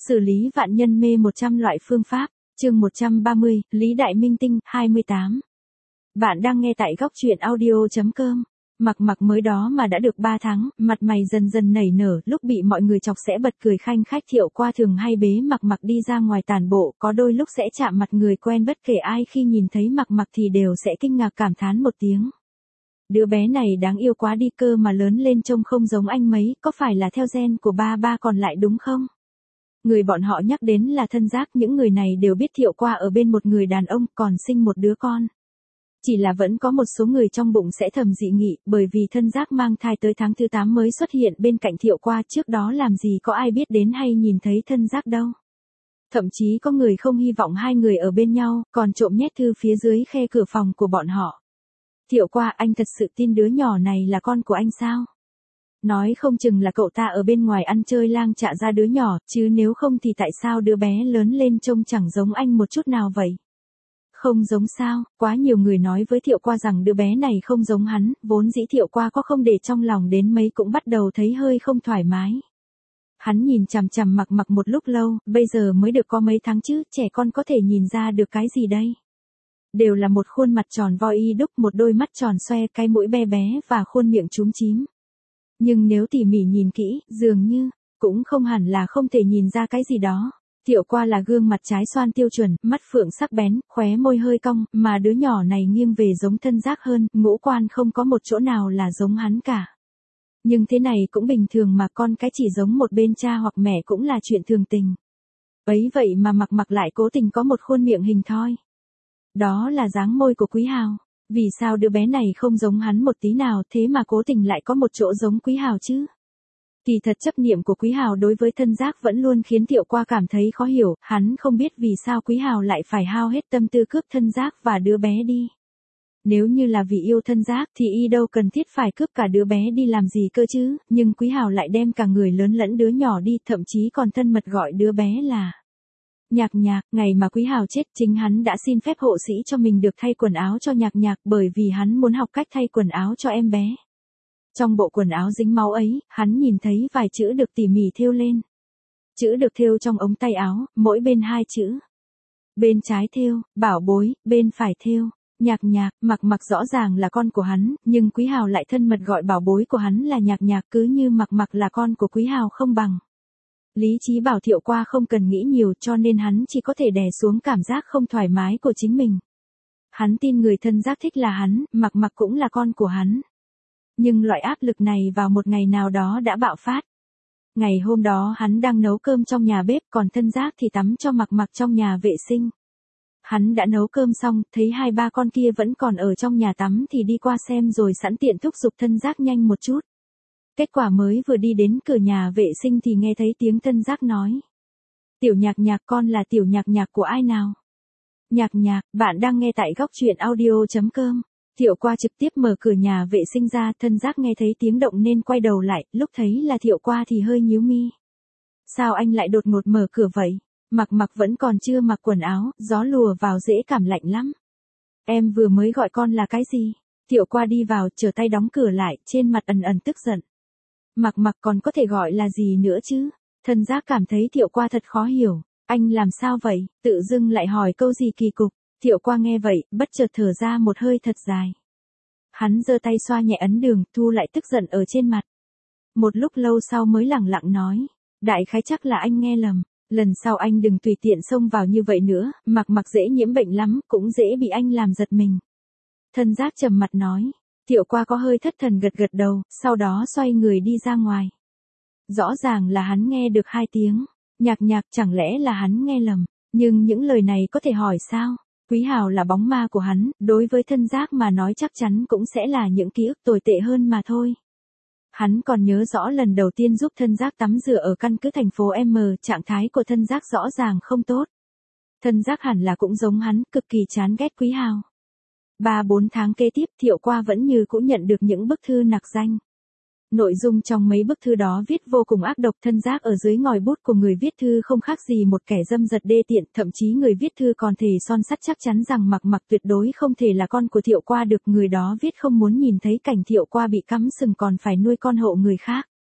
Xử lý vạn nhân mê 100 loại phương pháp, chương 130, Lý Đại Minh Tinh, 28. Bạn đang nghe tại góc truyện audio.com. Mặc mới đó mà đã được 3 tháng, mặt mày dần dần nảy nở, lúc bị mọi người chọc sẽ bật cười khanh khách. Thiệu Qua thường hay bế Mặc đi ra ngoài tản bộ, có đôi lúc sẽ chạm mặt người quen, bất kể ai khi nhìn thấy Mặc thì đều sẽ kinh ngạc cảm thán một tiếng. Đứa bé này đáng yêu quá đi, cơ mà lớn lên trông không giống anh mấy, có phải là theo gen của ba còn lại đúng không? Người bọn họ nhắc đến là Thân Giác, những người này đều biết Thiệu Qua ở bên một người đàn ông, còn sinh một đứa con. Chỉ là vẫn có một số người trong bụng sẽ thầm dị nghị, bởi vì Thân Giác mang thai tới tháng thứ 8 mới xuất hiện bên cạnh Thiệu Qua, trước đó làm gì có ai biết đến hay nhìn thấy Thân Giác đâu. Thậm chí có người không hy vọng hai người ở bên nhau, còn trộm nhét thư phía dưới khe cửa phòng của bọn họ. Thiệu Qua, anh thật sự tin đứa nhỏ này là con của anh sao? Nói không chừng là cậu ta ở bên ngoài ăn chơi lang chạ ra đứa nhỏ, chứ nếu không thì tại sao đứa bé lớn lên trông chẳng giống anh một chút nào vậy? Không giống sao? Quá nhiều người nói với Thiệu Qua rằng đứa bé này không giống hắn, vốn dĩ Thiệu Qua có không để trong lòng đến mấy cũng bắt đầu thấy hơi không thoải mái. Hắn nhìn chằm chằm Mặc một lúc lâu, bây giờ mới được có mấy tháng chứ, trẻ con có thể nhìn ra được cái gì đây? Đều là một khuôn mặt tròn vo y đúc, một đôi mắt tròn xoe, cái mũi bé bé và khuôn miệng chúm chím. Nhưng nếu tỉ mỉ nhìn kỹ, dường như, cũng không hẳn là không thể nhìn ra cái gì đó. Thiệu Qua là gương mặt trái xoan tiêu chuẩn, mắt phượng sắc bén, khóe môi hơi cong, mà đứa nhỏ này nghiêng về giống Thân Giác hơn, ngũ quan không có một chỗ nào là giống hắn cả. Nhưng thế này cũng bình thường mà, con cái chỉ giống một bên cha hoặc mẹ cũng là chuyện thường tình. Ấy vậy mà Mặc lại cố tình có một khuôn miệng hình thoi. Đó là dáng môi của Quý Hào. Vì sao đứa bé này không giống hắn một tí nào, thế mà cố tình lại có một chỗ giống Quý Hào chứ? Kỳ thật chấp niệm của Quý Hào đối với Thân Giác vẫn luôn khiến Thiệu Qua cảm thấy khó hiểu, hắn không biết vì sao Quý Hào lại phải hao hết tâm tư cướp Thân Giác và đứa bé đi. Nếu như là vì yêu Thân Giác thì y đâu cần thiết phải cướp cả đứa bé đi làm gì cơ chứ, nhưng Quý Hào lại đem cả người lớn lẫn đứa nhỏ đi, thậm chí còn thân mật gọi đứa bé là Nhạc. Ngày mà Quý Hào chết, chính hắn đã xin phép hộ sĩ cho mình được thay quần áo cho Nhạc, bởi vì hắn muốn học cách thay quần áo cho em bé. Trong bộ quần áo dính máu ấy, hắn nhìn thấy vài chữ được tỉ mỉ thêu lên. Chữ được thêu trong ống tay áo, mỗi bên 2 chữ. Bên trái thêu, bảo bối, bên phải thêu, Nhạc. Mặc rõ ràng là con của hắn, nhưng Quý Hào lại thân mật gọi bảo bối của hắn là Nhạc, cứ như Mặc là con của Quý Hào không bằng. Lý trí bảo Thiệu Qua không cần nghĩ nhiều, cho nên hắn chỉ có thể đè xuống cảm giác không thoải mái của chính mình. Hắn tin người Thân Giác thích là hắn, Mặc cũng là con của hắn. Nhưng loại áp lực này vào một ngày nào đó đã bạo phát. Ngày hôm đó hắn đang nấu cơm trong nhà bếp, còn Thân Giác thì tắm cho Mặc trong nhà vệ sinh. Hắn đã nấu cơm xong, thấy 2-3 con kia vẫn còn ở trong nhà tắm thì đi qua xem rồi sẵn tiện thúc giục Thân Giác nhanh một chút. Kết quả mới vừa đi đến cửa nhà vệ sinh thì nghe thấy tiếng Thân Giác nói. Tiểu Nhạc, con là Tiểu Nhạc của ai nào? Nhạc, bạn đang nghe tại góc truyện audio.com. Thiệu Qua trực tiếp mở cửa nhà vệ sinh ra, Thân Giác nghe thấy tiếng động nên quay đầu lại, lúc thấy là Thiệu Qua thì hơi nhíu mi. Sao anh lại đột ngột mở cửa vậy? Mặc vẫn còn chưa mặc quần áo, gió lùa vào dễ cảm lạnh lắm. Em vừa mới gọi con là cái gì? Thiệu Qua đi vào, trở tay đóng cửa lại, trên mặt ẩn tức giận. Mặc còn có thể gọi là gì nữa chứ? Thân Giác cảm thấy Thiệu Qua thật khó hiểu. Anh làm sao vậy? Tự dưng lại hỏi câu gì kỳ cục. Thiệu Qua nghe vậy, bất chợt thở ra một hơi thật dài. Hắn giơ tay xoa nhẹ ấn đường, thu lại tức giận ở trên mặt. Một lúc lâu sau mới lẳng lặng nói. Đại khái chắc là anh nghe lầm. Lần sau anh đừng tùy tiện xông vào như vậy nữa, Mặc dễ nhiễm bệnh lắm, cũng dễ bị anh làm giật mình. Thân Giác trầm mặt nói. Thiệu Qua có hơi thất thần gật đầu, sau đó xoay người đi ra ngoài. Rõ ràng là hắn nghe được 2 tiếng. Nhạc, chẳng lẽ là hắn nghe lầm. Nhưng những lời này có thể hỏi sao? Quý Hào là bóng ma của hắn, đối với Thân Giác mà nói chắc chắn cũng sẽ là những ký ức tồi tệ hơn mà thôi. Hắn còn nhớ rõ lần đầu tiên giúp Thân Giác tắm rửa ở căn cứ thành phố M, trạng thái của Thân Giác rõ ràng không tốt. Thân Giác hẳn là cũng giống hắn, cực kỳ chán ghét Quý Hào. 3-4 tháng kế tiếp, Thiệu Qua vẫn như cũ nhận được những bức thư nặc danh. Nội dung trong mấy bức thư đó viết vô cùng ác độc. Thân Giác ở dưới ngòi bút của người viết thư không khác gì một kẻ dâm dật đê tiện, thậm chí người viết thư còn thề son sắt chắc chắn rằng Mặc tuyệt đối không thể là con của Thiệu Qua được. Người đó viết không muốn nhìn thấy cảnh Thiệu Qua bị cắm sừng còn phải nuôi con hộ người khác.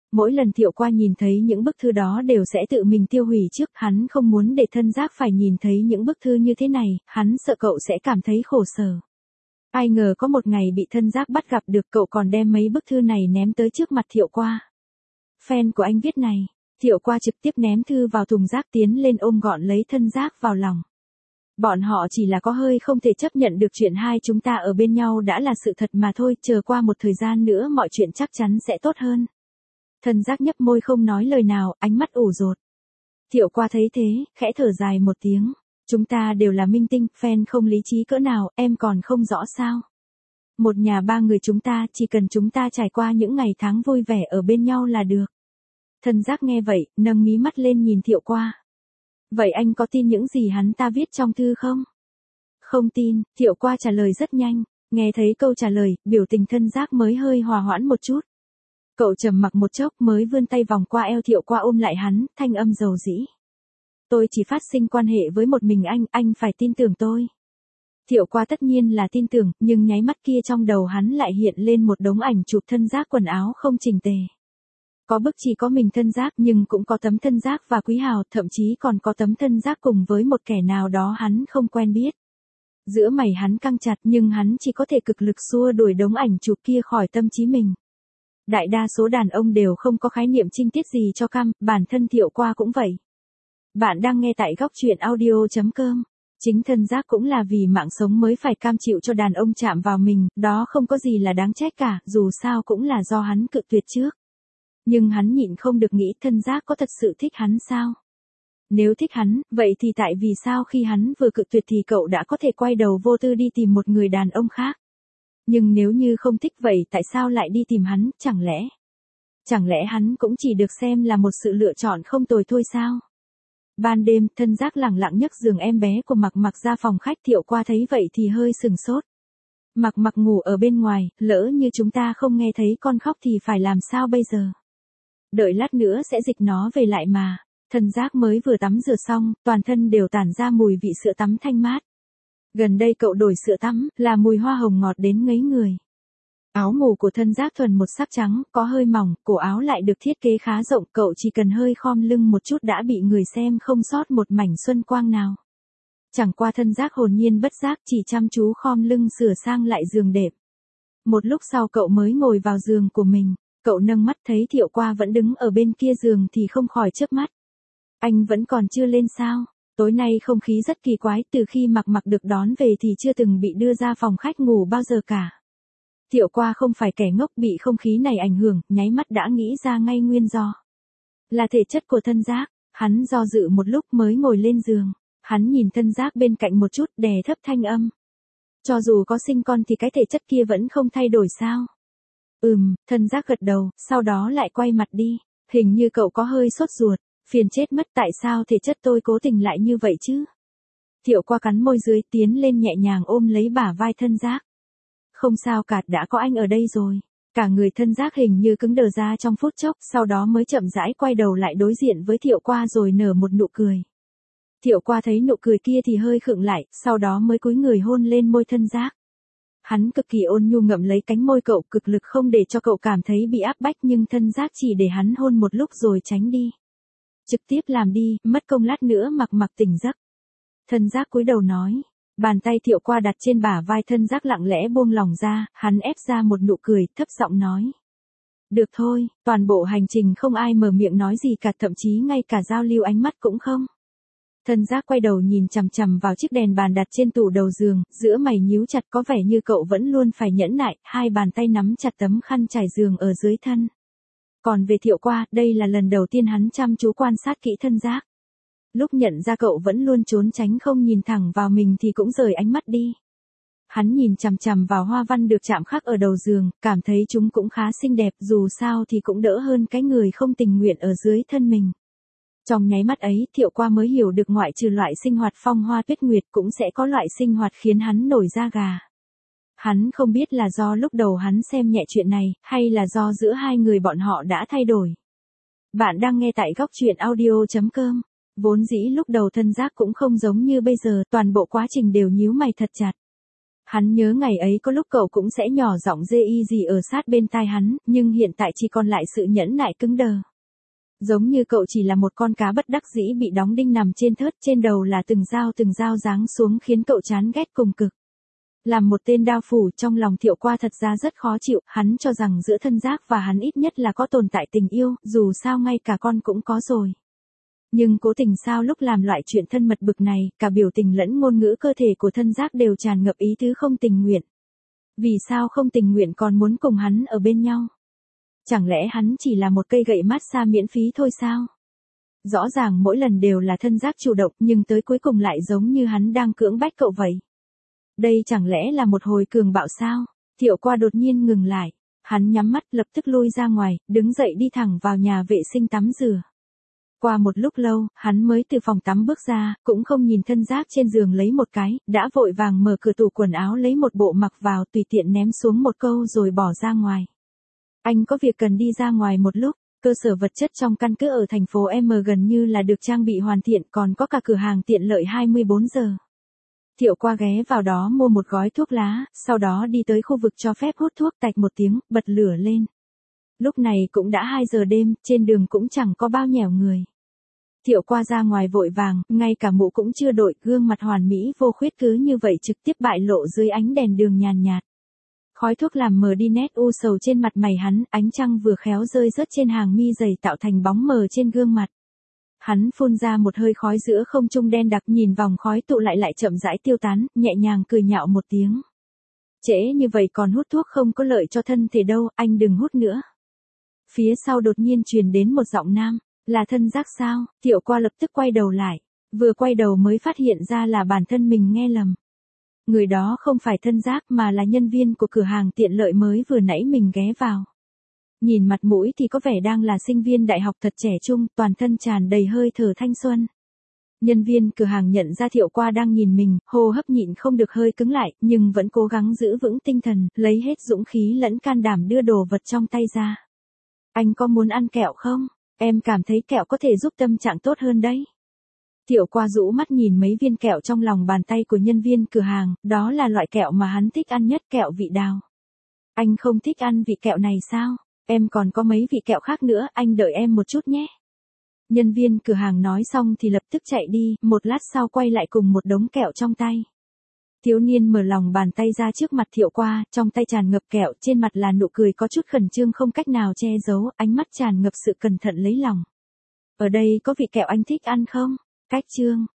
Mỗi lần Thiệu Qua nhìn thấy những bức thư đó đều sẽ tự mình tiêu hủy trước, hắn không muốn để Thân Giác phải nhìn thấy những bức thư như thế này, hắn sợ cậu sẽ cảm thấy khổ sở. Ai ngờ có một ngày bị Thân Giác bắt gặp được, cậu còn đem mấy bức thư này ném tới trước mặt Thiệu Qua. Fan của anh viết này. Thiệu Qua trực tiếp ném thư vào thùng rác, tiến lên ôm gọn lấy Thân Giác vào lòng. Bọn họ chỉ là có hơi không thể chấp nhận được chuyện hai chúng ta ở bên nhau đã là sự thật mà thôi, chờ qua một thời gian nữa mọi chuyện chắc chắn sẽ tốt hơn. Thân Giác nhấp môi không nói lời nào, ánh mắt ủ dột. Thiệu Qua thấy thế, khẽ thở dài một tiếng. Chúng ta đều là minh tinh, fan không lý trí cỡ nào, em còn không rõ sao. Một nhà ba người chúng ta, chỉ cần chúng ta trải qua những ngày tháng vui vẻ ở bên nhau là được. Thân Giác nghe vậy, nâng mí mắt lên nhìn Thiệu Qua. Vậy anh có tin những gì hắn ta viết trong thư không? Không tin, Thiệu Qua trả lời rất nhanh. Nghe thấy câu trả lời, biểu tình Thân Giác mới hơi hòa hoãn một chút. Cậu trầm mặc một chốc mới vươn tay vòng qua eo Thiệu Qua ôm lại hắn, thanh âm dầu dĩ. Tôi chỉ phát sinh quan hệ với một mình anh phải tin tưởng tôi. Thiệu Qua tất nhiên là tin tưởng, nhưng nháy mắt kia trong đầu hắn lại hiện lên một đống ảnh chụp Thân Giác quần áo không chỉnh tề. Có bức chỉ có mình Thân Giác nhưng cũng có tấm Thân Giác và Quý Hào, thậm chí còn có tấm Thân Giác cùng với một kẻ nào đó hắn không quen biết. Giữa mày hắn căng chặt nhưng hắn chỉ có thể cực lực xua đuổi đống ảnh chụp kia khỏi tâm trí mình. Đại đa số đàn ông đều không có khái niệm trinh tiết gì cho cam, bản thân Thiệu Qua cũng vậy. Bạn đang nghe tại góc truyện audio.com. Chính Thân Giác cũng là vì mạng sống mới phải cam chịu cho đàn ông chạm vào mình, đó không có gì là đáng trách cả, dù sao cũng là do hắn cự tuyệt trước. Nhưng hắn nhịn không được nghĩ Thân Giác có thật sự thích hắn sao? Nếu thích hắn, vậy thì tại vì sao khi hắn vừa cự tuyệt thì cậu đã có thể quay đầu vô tư đi tìm một người đàn ông khác? Nhưng nếu như không thích vậy tại sao lại đi tìm hắn, Chẳng lẽ hắn cũng chỉ được xem là một sự lựa chọn không tồi thôi sao? Ban đêm, Thân Giác lẳng lặng nhấc giường em bé của Mặc Mặc ra phòng khách. Thiệu Qua thấy vậy thì hơi sừng sốt. Mặc Mặc ngủ ở bên ngoài, lỡ như chúng ta không nghe thấy con khóc thì phải làm sao bây giờ? Đợi lát nữa sẽ dịch nó về lại mà. Thân Giác mới vừa tắm rửa xong, toàn thân đều tản ra mùi vị sữa tắm thanh mát. Gần đây cậu đổi sữa tắm, là mùi hoa hồng ngọt đến ngấy người. Áo ngủ của Thân Giác thuần một sắc trắng, có hơi mỏng, cổ áo lại được thiết kế khá rộng, cậu chỉ cần hơi khom lưng một chút đã bị người xem không sót một mảnh xuân quang nào. Chẳng qua Thân Giác hồn nhiên bất giác chỉ chăm chú khom lưng sửa sang lại giường đệm. Một lúc sau cậu mới ngồi vào giường của mình, cậu nâng mắt thấy Thiệu Qua vẫn đứng ở bên kia giường thì không khỏi chớp mắt. Anh vẫn còn chưa lên sao? Tối nay không khí rất kỳ quái, từ khi Mặc Mặc được đón về thì chưa từng bị đưa ra phòng khách ngủ bao giờ cả. Thiệu Qua không phải kẻ ngốc, bị không khí này ảnh hưởng, nháy mắt đã nghĩ ra ngay nguyên do. Là thể chất của Thân Giác, hắn do dự một lúc mới ngồi lên giường. Hắn nhìn Thân Giác bên cạnh một chút, đè thấp thanh âm. Cho dù có sinh con thì cái thể chất kia vẫn không thay đổi sao? Thân Giác gật đầu, sau đó lại quay mặt đi. Hình như cậu có hơi sốt ruột, phiền chết mất, tại sao thể chất tôi cố tình lại như vậy chứ? Thiệu Qua cắn môi dưới, tiến lên nhẹ nhàng ôm lấy bả vai Thân Giác. Không sao cả, đã có anh ở đây rồi. Cả người Thân Giác hình như cứng đờ ra trong phút chốc, sau đó mới chậm rãi quay đầu lại đối diện với Thiệu Qua rồi nở một nụ cười. Thiệu Qua thấy nụ cười kia thì hơi khựng lại, sau đó mới cúi người hôn lên môi Thân Giác. Hắn cực kỳ ôn nhu ngậm lấy cánh môi cậu, cực lực không để cho cậu cảm thấy bị áp bách, nhưng Thân Giác chỉ để hắn hôn một lúc rồi tránh đi. Trực tiếp làm đi, mất công lát nữa Mặc Mặc tỉnh giấc. Thân Giác cúi đầu nói. Bàn tay Thiệu Qua đặt trên bả vai Thân Giác lặng lẽ buông lòng ra, hắn ép ra một nụ cười, thấp giọng nói. Được thôi, toàn bộ hành trình không ai mở miệng nói gì cả, thậm chí ngay cả giao lưu ánh mắt cũng không. Thân Giác quay đầu nhìn chằm chằm vào chiếc đèn bàn đặt trên tủ đầu giường, giữa mày nhíu chặt, có vẻ như cậu vẫn luôn phải nhẫn nại, hai bàn tay nắm chặt tấm khăn trải giường ở dưới thân. Còn về Thiệu Qua, đây là lần đầu tiên hắn chăm chú quan sát kỹ Thân Giác. Lúc nhận ra cậu vẫn luôn trốn tránh không nhìn thẳng vào mình thì cũng rời ánh mắt đi. Hắn nhìn chằm chằm vào hoa văn được chạm khắc ở đầu giường, cảm thấy chúng cũng khá xinh đẹp, dù sao thì cũng đỡ hơn cái người không tình nguyện ở dưới thân mình. Trong nháy mắt ấy, Thiệu Qua mới hiểu được ngoại trừ loại sinh hoạt phong hoa tuyết nguyệt cũng sẽ có loại sinh hoạt khiến hắn nổi da gà. Hắn không biết là do lúc đầu hắn xem nhẹ chuyện này, hay là do giữa hai người bọn họ đã thay đổi. Bạn đang nghe tại góc truyện audio.com. Vốn dĩ lúc đầu Thân Giác cũng không giống như bây giờ, toàn bộ quá trình đều nhíu mày thật chặt. Hắn nhớ ngày ấy có lúc cậu cũng sẽ nhỏ giọng dê y gì ở sát bên tai hắn, nhưng hiện tại chỉ còn lại sự nhẫn nại cứng đờ. Giống như cậu chỉ là một con cá bất đắc dĩ bị đóng đinh nằm trên thớt, trên đầu là từng dao giáng xuống khiến cậu chán ghét cùng cực. Làm một tên đao phủ, trong lòng Thiệu Qua thật ra rất khó chịu, hắn cho rằng giữa Thân Giác và hắn ít nhất là có tồn tại tình yêu, dù sao ngay cả con cũng có rồi. Nhưng cố tình sao lúc làm loại chuyện thân mật bực này, cả biểu tình lẫn ngôn ngữ cơ thể của Thân Giác đều tràn ngập ý tứ không tình nguyện. Vì sao không tình nguyện còn muốn cùng hắn ở bên nhau? Chẳng lẽ hắn chỉ là một cây gậy massage miễn phí thôi sao? Rõ ràng mỗi lần đều là Thân Giác chủ động, nhưng tới cuối cùng lại giống như hắn đang cưỡng bách cậu vậy. Đây chẳng lẽ là một hồi cường bạo sao? Thiệu Qua đột nhiên ngừng lại. Hắn nhắm mắt lập tức lui ra ngoài, đứng dậy đi thẳng vào nhà vệ sinh tắm rửa. Qua một lúc lâu, hắn mới từ phòng tắm bước ra, cũng không nhìn Thân Giác trên giường lấy một cái, đã vội vàng mở cửa tủ quần áo lấy một bộ mặc vào, tùy tiện ném xuống một câu rồi bỏ ra ngoài. Anh có việc cần đi ra ngoài một lúc, cơ sở vật chất trong căn cứ ở thành phố M gần như là được trang bị hoàn thiện, còn có cả cửa hàng tiện lợi 24 giờ. Thiệu Qua ghé vào đó mua một gói thuốc lá, sau đó đi tới khu vực cho phép hút thuốc, tạch một tiếng, bật lửa lên. Lúc này cũng đã 2 giờ đêm, trên đường cũng chẳng có bao nhẻo người. Thiệu Qua ra ngoài vội vàng, ngay cả mũ cũng chưa đội, gương mặt hoàn mỹ vô khuyết cứ như vậy trực tiếp bại lộ dưới ánh đèn đường nhàn nhạt. Khói thuốc làm mờ đi nét u sầu trên mặt mày hắn, ánh trăng vừa khéo rơi rớt trên hàng mi dày tạo thành bóng mờ trên gương mặt. Hắn phun ra một hơi khói giữa không trung đen đặc, nhìn vòng khói tụ lại chậm rãi tiêu tán, nhẹ nhàng cười nhạo một tiếng. Trễ như vậy còn hút thuốc không có lợi cho thân thể đâu, anh đừng hút nữa. Phía sau đột nhiên truyền đến một giọng nam, là Thân Giác sao? Thiệu Qua lập tức quay đầu lại, vừa quay đầu mới phát hiện ra là bản thân mình nghe lầm. Người đó không phải Thân Giác mà là nhân viên của cửa hàng tiện lợi mới vừa nãy mình ghé vào. Nhìn mặt mũi thì có vẻ đang là sinh viên đại học thật trẻ trung, toàn thân tràn đầy hơi thở thanh xuân. Nhân viên cửa hàng nhận ra Thiệu Qua đang nhìn mình, hô hấp nhịn không được hơi cứng lại, nhưng vẫn cố gắng giữ vững tinh thần, lấy hết dũng khí lẫn can đảm đưa đồ vật trong tay ra. Anh có muốn ăn kẹo không? Em cảm thấy kẹo có thể giúp tâm trạng tốt hơn đấy. Thiệu Qua rũ mắt nhìn mấy viên kẹo trong lòng bàn tay của nhân viên cửa hàng, đó là loại kẹo mà hắn thích ăn nhất, kẹo vị đào. Anh không thích ăn vị kẹo này sao? Em còn có mấy vị kẹo khác nữa, anh đợi em một chút nhé. Nhân viên cửa hàng nói xong thì lập tức chạy đi, một lát sau quay lại cùng một đống kẹo trong tay. Thiếu niên mở lòng bàn tay ra trước mặt Thiệu Qua, trong tay tràn ngập kẹo, trên mặt là nụ cười có chút khẩn trương không cách nào che giấu, ánh mắt tràn ngập sự cẩn thận lấy lòng. Ở đây có vị kẹo anh thích ăn không? Cách chương.